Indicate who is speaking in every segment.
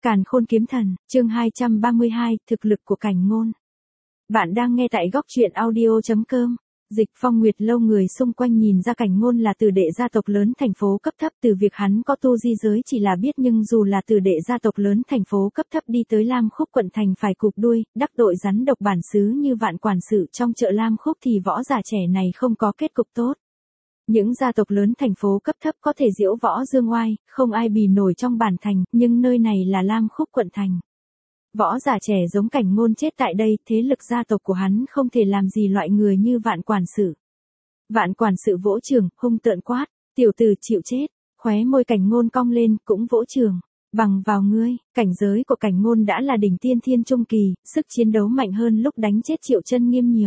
Speaker 1: Càn Khôn Kiếm Thần, chương 232, thực lực của Cảnh Ngôn. Bạn đang nghe tại góc truyện audio.com. Dịch Phong Nguyệt lâu người xung quanh nhìn ra Cảnh Ngôn là tử đệ gia tộc lớn thành phố cấp thấp, từ việc hắn có tu di giới chỉ là biết, nhưng dù là tử đệ gia tộc lớn thành phố cấp thấp đi tới Lam Khúc quận thành phải cụp đuôi, đắc tội rắn độc bản xứ như Vạn quản sự trong chợ Lam Khúc thì võ giả trẻ này không có kết cục tốt. Những gia tộc lớn thành phố cấp thấp có thể diễu võ dương oai, không ai bì nổi trong bản thành, nhưng nơi này là Lam Khúc quận thành. Võ giả trẻ giống Cảnh Ngôn chết tại đây, thế lực gia tộc của hắn không thể làm gì loại người như Vạn quản sự. Vạn quản sự vỗ trường, hung tợn quát, tiểu tử chịu chết, khóe môi Cảnh Ngôn cong lên, cũng vỗ trường. Bằng vào ngươi, cảnh giới của Cảnh Ngôn đã là đỉnh tiên thiên trung kỳ, sức chiến đấu mạnh hơn lúc đánh chết Triệu Chân Nghiêm nhiều.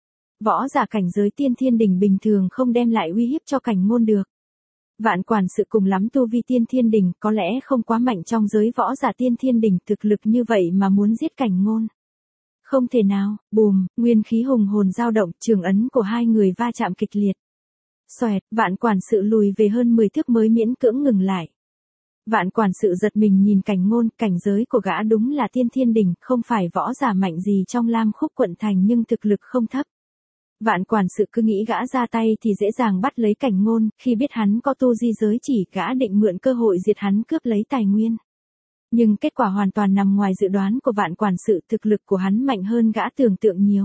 Speaker 1: Võ giả cảnh giới tiên thiên đỉnh bình thường không đem lại uy hiếp cho Cảnh Ngôn được. Vạn quản sự cùng lắm tu vi tiên thiên đỉnh, có lẽ không quá mạnh trong giới võ giả tiên thiên đỉnh, thực lực như vậy mà muốn giết Cảnh Ngôn. Không thể nào. Bùm, nguyên khí hùng hồn dao động, trường ấn của hai người va chạm kịch liệt. Xoẹt, Vạn quản sự lùi về hơn 10 thước mới miễn cưỡng ngừng lại. Vạn quản sự giật mình nhìn Cảnh Ngôn, cảnh giới của gã đúng là tiên thiên đỉnh, không phải võ giả mạnh gì trong Lam Khúc quận thành nhưng thực lực không thấp. Vạn quản sự cứ nghĩ gã ra tay thì dễ dàng bắt lấy Cảnh Ngôn, khi biết hắn có tu di giới chỉ, gã định mượn cơ hội diệt hắn cướp lấy tài nguyên. Nhưng kết quả hoàn toàn nằm ngoài dự đoán của Vạn quản sự, thực lực của hắn mạnh hơn gã tưởng tượng nhiều.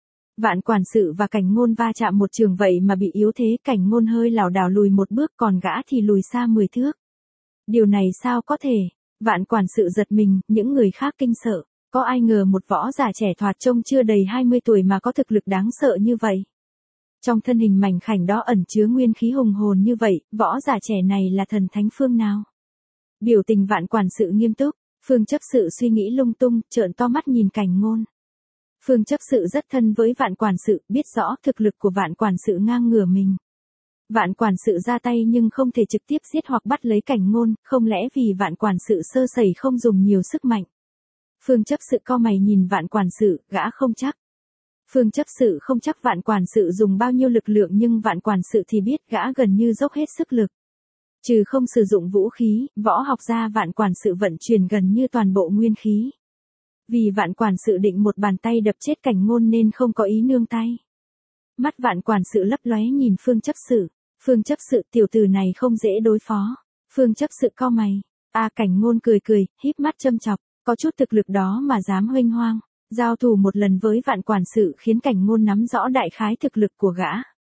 Speaker 1: Vạn quản sự và Cảnh Ngôn va chạm một trường vậy mà bị yếu thế, Cảnh Ngôn hơi lảo đảo lùi một bước, còn gã thì lùi xa 10 thước. Điều này sao có thể? Vạn quản sự giật mình, những người khác kinh sợ. Có ai ngờ một võ giả trẻ thoạt trông chưa đầy 20 tuổi mà có thực lực đáng sợ như vậy. Trong thân hình mảnh khảnh đó ẩn chứa nguyên khí hùng hồn như vậy, võ giả trẻ này là thần thánh phương nào? Biểu tình Vạn quản sự nghiêm túc, Phương chấp sự suy nghĩ lung tung, trợn to mắt nhìn Cảnh Ngôn. Phương chấp sự rất thân với Vạn quản sự, biết rõ thực lực của Vạn quản sự ngang ngửa mình. Vạn quản sự ra tay nhưng không thể trực tiếp giết hoặc bắt lấy Cảnh Ngôn, không lẽ vì Vạn quản sự sơ sẩy không dùng nhiều sức mạnh? Phương chấp sự cau mày nhìn Vạn quản sự, gã không chắc. Phương chấp sự không chắc Vạn quản sự dùng bao nhiêu lực lượng, nhưng Vạn quản sự thì biết gã gần như dốc hết sức lực. Trừ không sử dụng vũ khí, võ học ra Vạn quản sự vận chuyển gần như toàn bộ nguyên khí. Vì Vạn quản sự định một bàn tay đập chết Cảnh Ngôn nên không có ý nương tay. Mắt Vạn quản sự lấp lóe nhìn Phương chấp sự. Phương chấp sự, tiểu tử này không dễ đối phó. Phương chấp sự cau mày. Cảnh Ngôn cười cười, híp mắt châm chọc. Có chút thực lực đó mà dám huênh hoang. Giao thủ một lần với Vạn quản sự khiến Cảnh Ngôn nắm rõ đại khái thực lực của gã.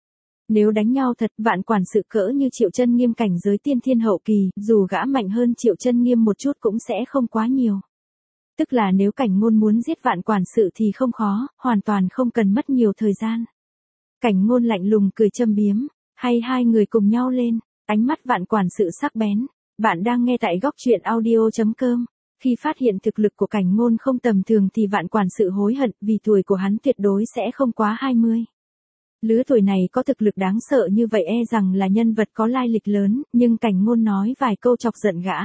Speaker 1: Nếu đánh nhau thật, Vạn quản sự cỡ như Triệu Chân Nghiêm cảnh giới tiên thiên hậu kỳ, dù gã mạnh hơn Triệu Chân Nghiêm một chút cũng sẽ không quá nhiều. Tức là nếu Cảnh Ngôn muốn giết Vạn quản sự thì không khó, hoàn toàn không cần mất nhiều thời gian. Cảnh Ngôn lạnh lùng cười châm biếm, hay hai người cùng nhau lên, ánh mắt Vạn quản sự sắc bén. Bạn đang nghe tại góc truyện audio.com. Khi phát hiện thực lực của Cảnh Ngôn không tầm thường thì Vạn quản sự hối hận, vì tuổi của hắn tuyệt đối sẽ không quá 20. Lứa tuổi này có thực lực đáng sợ như vậy e rằng là nhân vật có lai lịch lớn, nhưng Cảnh Ngôn nói vài câu chọc giận gã.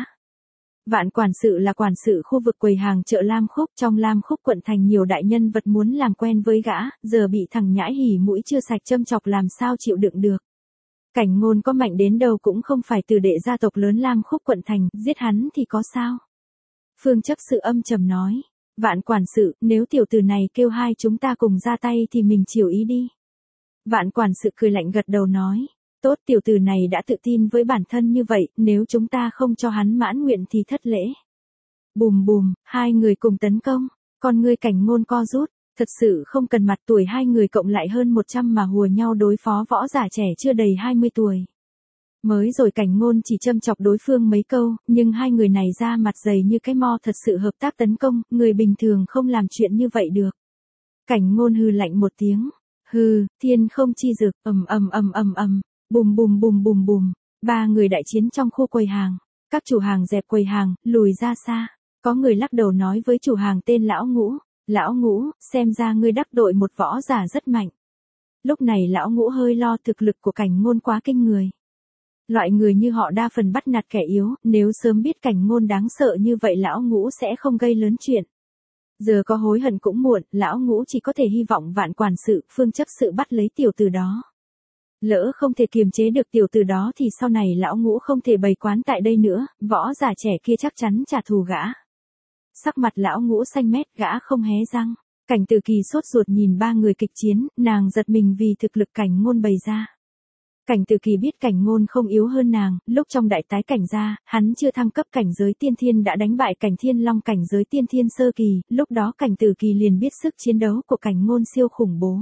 Speaker 1: Vạn quản sự là quản sự khu vực quầy hàng chợ Lam Khúc, trong Lam Khúc quận thành nhiều đại nhân vật muốn làm quen với gã, giờ bị thằng nhãi hỉ mũi chưa sạch châm chọc làm sao chịu đựng được. Cảnh Ngôn có mạnh đến đâu cũng không phải từ đệ gia tộc lớn Lam Khúc quận thành, giết hắn thì có sao? Phương chấp sự âm trầm nói, Vạn quản sự, nếu tiểu tử này kêu hai chúng ta cùng ra tay thì mình chiều ý đi. Vạn quản sự cười lạnh gật đầu nói, tốt, tiểu tử này đã tự tin với bản thân như vậy, nếu chúng ta không cho hắn mãn nguyện thì thất lễ. Bùm bùm, hai người cùng tấn công, con ngươi Cảnh Ngôn co rút, thật sự không cần mặt, tuổi hai người cộng lại hơn 100 mà hùa nhau đối phó võ giả trẻ chưa đầy 20 tuổi. Mới rồi Cảnh Ngôn chỉ châm chọc đối phương mấy câu, nhưng hai người này ra mặt dày như cái mo, thật sự hợp tác tấn công, người bình thường không làm chuyện như vậy được. Cảnh Ngôn hừ lạnh một tiếng, hừ, thiên không chi dực, bùm bùm bùm bùm bùm, ba người đại chiến trong khu quầy hàng, các chủ hàng dẹp quầy hàng, lùi ra xa, có người lắc đầu nói với chủ hàng tên Lão Ngũ, xem ra ngươi đắc tội một võ giả rất mạnh. Lúc này Lão Ngũ hơi lo, thực lực của Cảnh Ngôn quá kinh người. Loại người như họ đa phần bắt nạt kẻ yếu, nếu sớm biết Cảnh Ngôn đáng sợ như vậy Lão Ngũ sẽ không gây lớn chuyện. Giờ có hối hận cũng muộn, Lão Ngũ chỉ có thể hy vọng Vạn quản sự, Phương chấp sự bắt lấy tiểu tử đó. Lỡ không thể kiềm chế được tiểu tử đó thì sau này Lão Ngũ không thể bày quán tại đây nữa, võ giả trẻ kia chắc chắn trả thù gã. sắc mặt lão ngũ xanh mét, gã không hé răng. Cảnh Từ Kỳ sốt ruột nhìn ba người kịch chiến, nàng giật mình vì thực lực Cảnh Ngôn bày ra. Cảnh Từ Kỳ biết Cảnh Ngôn không yếu hơn nàng, lúc trong đại tái cảnh gia, hắn chưa thăng cấp cảnh giới tiên thiên đã đánh bại Cảnh Thiên Long cảnh giới tiên thiên sơ kỳ, lúc đó Cảnh Từ Kỳ liền biết sức chiến đấu của Cảnh Ngôn siêu khủng bố.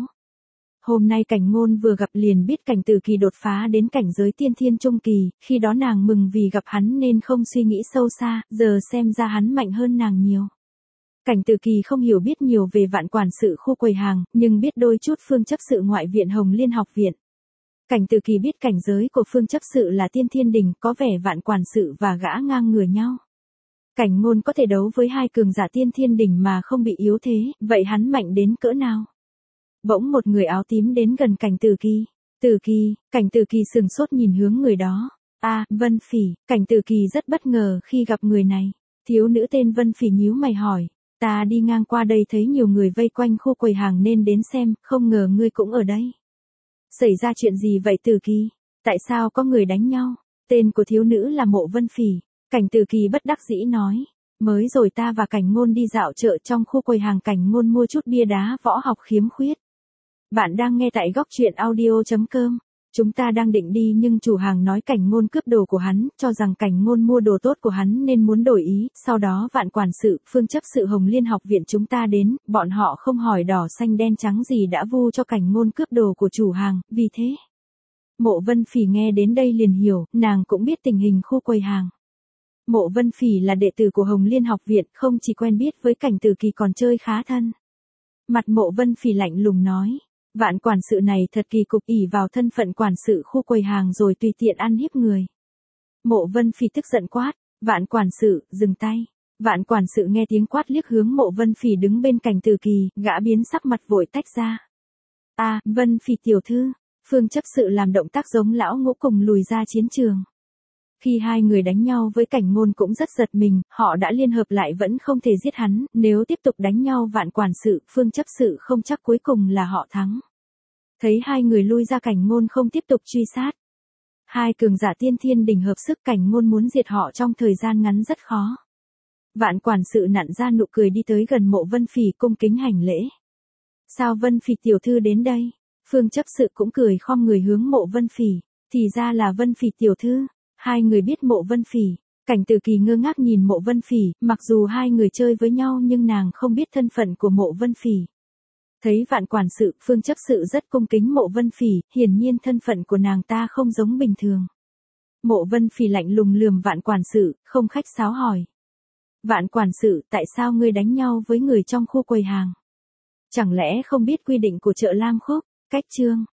Speaker 1: Hôm nay Cảnh Ngôn vừa gặp liền biết Cảnh Từ Kỳ đột phá đến cảnh giới tiên thiên trung kỳ, khi đó nàng mừng vì gặp hắn nên không suy nghĩ sâu xa, giờ xem ra hắn mạnh hơn nàng nhiều. Cảnh Từ Kỳ không hiểu biết nhiều về Vạn quản sự khu quầy hàng, nhưng biết đôi chút phương chấp sự ngoại viện Hồng Liên học viện. Cảnh Từ Kỳ biết cảnh giới của phương chấp sự là tiên thiên đỉnh, có vẻ Vạn quản sự và gã ngang ngửa nhau. Cảnh Ngôn có thể đấu với hai cường giả tiên thiên đỉnh mà không bị yếu thế, vậy hắn mạnh đến cỡ nào? Bỗng một người áo tím đến gần Cảnh Từ Kỳ. Từ Kỳ, Cảnh Từ Kỳ sừng sốt nhìn hướng người đó. Vân Phỉ, Cảnh Từ Kỳ rất bất ngờ khi gặp người này. Thiếu nữ tên Vân Phỉ nhíu mày hỏi. Ta đi ngang qua đây thấy nhiều người vây quanh khu quầy hàng nên đến xem, không ngờ ngươi cũng ở đây. Xảy ra chuyện gì vậy Từ Kỳ? Tại sao có người đánh nhau? Tên của thiếu nữ là Mộ Vân Phỉ. Cảnh Từ Kỳ bất đắc dĩ nói. Mới rồi ta và Cảnh Ngôn đi dạo chợ trong khu quầy hàng, Cảnh Ngôn mua chút bia đá võ học khiếm khuyết. Bạn đang nghe tại góc truyện audio.com. Chúng ta đang định đi nhưng chủ hàng nói Cảnh Ngôn cướp đồ của hắn, cho rằng Cảnh Ngôn mua đồ tốt của hắn nên muốn đổi ý, sau đó Vạn quản sự, phương chấp sự Hồng Liên học viện chúng ta đến, bọn họ không hỏi đỏ xanh đen trắng gì đã vu cho Cảnh Ngôn cướp đồ của chủ hàng, vì thế. Mộ Vân Phỉ nghe đến đây liền hiểu, nàng cũng biết tình hình khu quầy hàng. Mộ Vân Phỉ là đệ tử của Hồng Liên học viện, không chỉ quen biết với Cảnh Từ Kỳ còn chơi khá thân. Mặt Mộ Vân Phỉ lạnh lùng nói. Vạn quản sự này thật kỳ cục, ỷ vào thân phận quản sự khu quầy hàng rồi tùy tiện ăn hiếp người. Mộ Vân Phỉ tức giận quát, Vạn quản sự, dừng tay. Vạn quản sự nghe tiếng quát liếc hướng Mộ Vân Phỉ đứng bên Cảnh Từ Kỳ, gã biến sắc mặt vội tách ra. Vân Phỉ tiểu thư, phương chấp sự làm động tác giống lão ngũ cùng lùi ra chiến trường. Khi hai người đánh nhau với Cảnh Ngôn cũng rất giật mình, họ đã liên hợp lại vẫn không thể giết hắn, nếu tiếp tục đánh nhau Vạn quản sự, phương chấp sự không chắc cuối cùng là họ thắng. Thấy hai người lui ra, Cảnh Ngôn không tiếp tục truy sát. Hai cường giả tiên thiên đỉnh hợp sức, Cảnh Ngôn muốn diệt họ trong thời gian ngắn rất khó. Vạn quản sự nặn ra nụ cười đi tới gần Mộ Vân Phỉ cung kính hành lễ. Sao Vân Phỉ tiểu thư đến đây? Phương chấp sự cũng cười khom người hướng Mộ Vân Phỉ, thì ra là Vân Phỉ tiểu thư. Hai người biết Mộ Vân Phỉ. Cảnh Từ Kỳ ngơ ngác nhìn Mộ Vân Phỉ, mặc dù hai người chơi với nhau nhưng nàng không biết thân phận của Mộ Vân Phỉ. Thấy Vạn quản sự, phương chấp sự rất cung kính Mộ Vân Phỉ, hiển nhiên thân phận của nàng ta không giống bình thường. Mộ Vân Phỉ lạnh lùng lườm Vạn quản sự, không khách sáo hỏi. Vạn quản sự, tại sao ngươi đánh nhau với người trong khu quầy hàng? Chẳng lẽ không biết quy định của chợ Lam Khúc? Cách chương.